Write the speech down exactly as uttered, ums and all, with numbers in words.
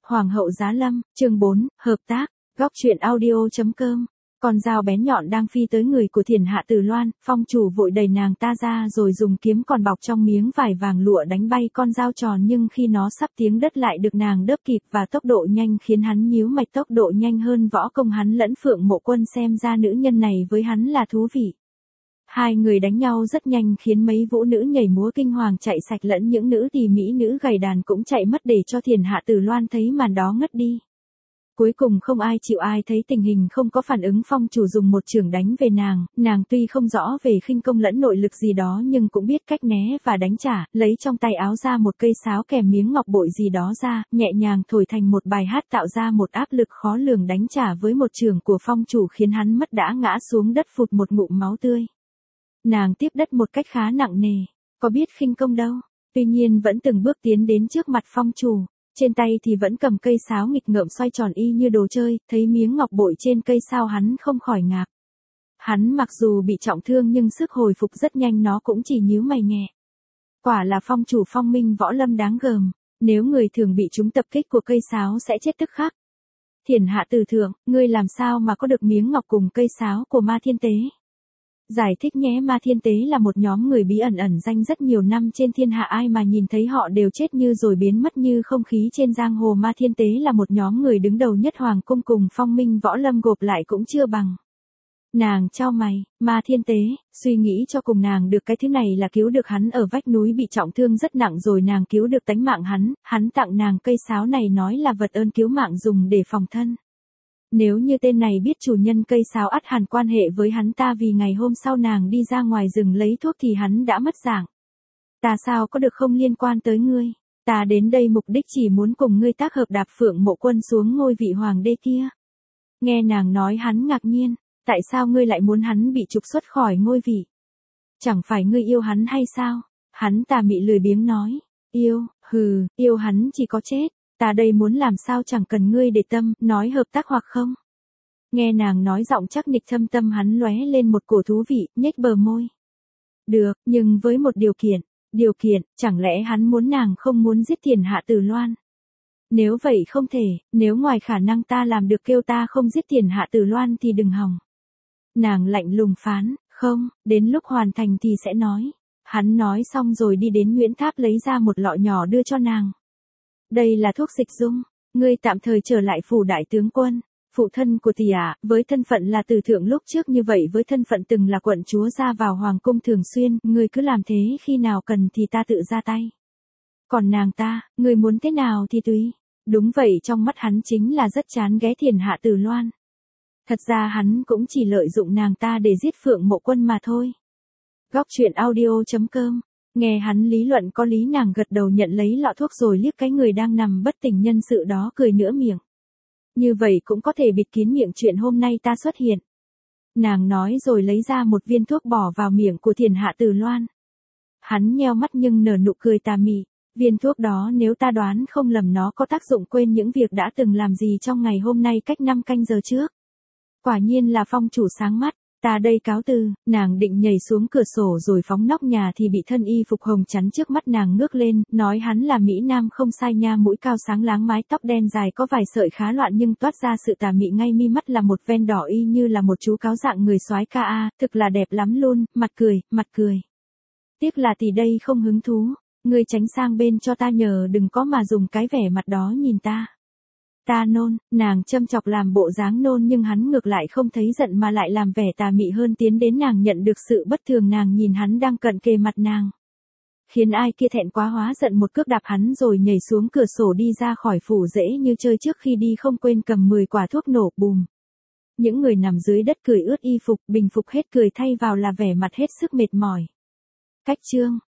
Hoàng hậu giá lâm, chương bốn, hợp tác, góc truyện audio.com. Con dao bén nhọn đang phi tới người của Thiền Hạ Từ Loan, phong chủ vội đẩy nàng ta ra rồi dùng kiếm còn bọc trong miếng vải vàng lụa đánh bay con dao tròn, nhưng khi nó sắp tiếng đất lại được nàng đớp kịp và tốc độ nhanh khiến hắn nhíu mày. Tốc độ nhanh hơn võ công hắn lẫn Phượng Mộ Quân, xem ra nữ nhân này với hắn là thú vị. Hai người đánh nhau rất nhanh khiến mấy vũ nữ nhảy múa kinh hoàng chạy sạch, lẫn những nữ tỳ mỹ nữ gầy đàn cũng chạy mất để cho Thiền Hạ Từ Loan thấy màn đó ngất đi. Cuối cùng không ai chịu ai thấy tình hình không có phản ứng, phong chủ dùng một chưởng đánh về nàng, nàng tuy không rõ về khinh công lẫn nội lực gì đó nhưng cũng biết cách né và đánh trả, lấy trong tay áo ra một cây sáo kèm miếng ngọc bội gì đó ra, nhẹ nhàng thổi thành một bài hát tạo ra một áp lực khó lường, đánh trả với một chưởng của phong chủ khiến hắn mất đã ngã xuống đất phụt một ngụm máu tươi. Nàng tiếp đất một cách khá nặng nề, có biết khinh công đâu, tuy nhiên vẫn từng bước tiến đến trước mặt phong chủ. Trên tay thì vẫn cầm cây sáo nghịch ngợm xoay tròn y như đồ chơi, thấy miếng ngọc bội trên cây sao hắn không khỏi ngạc. Hắn mặc dù bị trọng thương nhưng sức hồi phục rất nhanh, nó cũng chỉ nhíu mày nhẹ. Quả là phong chủ phong minh võ lâm đáng gờm, nếu người thường bị trúng tập kích của cây sáo sẽ chết tức khắc. Thiền Hạ Từ thượng, ngươi làm sao mà có được miếng ngọc cùng cây sáo của Ma Thiên Tế? Giải thích nhé. Ma Thiên Tế là một nhóm người bí ẩn ẩn danh rất nhiều năm trên thiên hạ, ai mà nhìn thấy họ đều chết như rồi biến mất như không khí trên giang hồ. Ma Thiên Tế là một nhóm người đứng đầu nhất hoàng cung, cùng phong minh võ lâm gộp lại cũng chưa bằng. Nàng chau mày, Ma Thiên Tế, suy nghĩ cho cùng nàng được cái thứ này là cứu được hắn ở vách núi bị trọng thương rất nặng rồi, nàng cứu được tánh mạng hắn, hắn tặng nàng cây sáo này nói là vật ơn cứu mạng dùng để phòng thân. Nếu như tên này biết chủ nhân cây sáo ắt hẳn quan hệ với hắn ta, vì ngày hôm sau nàng đi ra ngoài rừng lấy thuốc thì hắn đã mất dạng. Ta sao có được không liên quan tới ngươi, ta đến đây mục đích chỉ muốn cùng ngươi tác hợp đạp Phượng Mộ Quân xuống ngôi vị hoàng đế kia. Nghe nàng nói hắn ngạc nhiên, tại sao ngươi lại muốn hắn bị trục xuất khỏi ngôi vị? Chẳng phải ngươi yêu hắn hay sao? Hắn tà mị lười biếng nói, yêu, hừ, yêu hắn chỉ có chết. Ta đây muốn làm sao chẳng cần ngươi để tâm, nói hợp tác hoặc không. Nghe nàng nói giọng chắc nịch, thâm tâm hắn lóe lên một cổ thú vị, nhếch bờ môi. Được, nhưng với một điều kiện. Điều kiện, chẳng lẽ hắn muốn nàng không muốn giết Thiền Hạ Từ Loan? Nếu vậy không thể, nếu ngoài khả năng ta làm được kêu ta không giết Thiền Hạ Từ Loan thì đừng hòng. Nàng lạnh lùng phán, không, đến lúc hoàn thành thì sẽ nói. Hắn nói xong rồi đi đến Nguyễn Tháp lấy ra một lọ nhỏ đưa cho nàng. Đây là thuốc dịch dung, ngươi tạm thời trở lại phủ đại tướng quân, phụ thân của tỷ ả, với thân phận là Từ thượng lúc trước như vậy, với thân phận từng là quận chúa ra vào hoàng cung thường xuyên, ngươi cứ làm thế, khi nào cần thì ta tự ra tay. Còn nàng ta, ngươi muốn thế nào thì tùy. Đúng vậy, trong mắt hắn chính là rất chán ghét Thiền Hạ Từ Loan. Thật ra hắn cũng chỉ lợi dụng nàng ta để giết Phượng Mộ Quân mà thôi. Góc truyện audio.com. Nghe hắn lý luận có lý, nàng gật đầu nhận lấy lọ thuốc rồi liếc cái người đang nằm bất tỉnh nhân sự đó cười nửa miệng. Như vậy cũng có thể bịt kín miệng chuyện hôm nay ta xuất hiện. Nàng nói rồi lấy ra một viên thuốc bỏ vào miệng của Thiền Hạ Từ Loan. Hắn nheo mắt nhưng nở nụ cười tà mị. Viên thuốc đó nếu ta đoán không lầm nó có tác dụng quên những việc đã từng làm gì trong ngày hôm nay cách năm canh giờ trước. Quả nhiên là phong chủ sáng mắt. Ta đây cáo từ. Nàng định nhảy xuống cửa sổ rồi phóng nóc nhà thì bị thân y phục hồng chắn trước mắt nàng, ngước lên, nói hắn là Mỹ Nam không sai nha, mũi cao sáng láng, mái tóc đen dài có vài sợi khá loạn nhưng toát ra sự tà mị, ngay mi mắt là một ven đỏ y như là một chú cáo dạng người soái ca a, thực là đẹp lắm luôn, mặt cười, mặt cười. Tiếc là tỷ đây không hứng thú, ngươi tránh sang bên cho ta nhờ, đừng có mà dùng cái vẻ mặt đó nhìn ta. Ta nôn, nàng châm chọc làm bộ dáng nôn nhưng hắn ngược lại không thấy giận mà lại làm vẻ tà mị hơn, tiến đến nàng nhận được sự bất thường, nàng nhìn hắn đang cận kề mặt nàng. Khiến ai kia thẹn quá hóa giận một cước đạp hắn rồi nhảy xuống cửa sổ đi ra khỏi phủ dễ như chơi, trước khi đi không quên cầm mười quả thuốc nổ, bùm. Những người nằm dưới đất cười ướt y phục, bình phục hết cười thay vào là vẻ mặt hết sức mệt mỏi. Cách chương.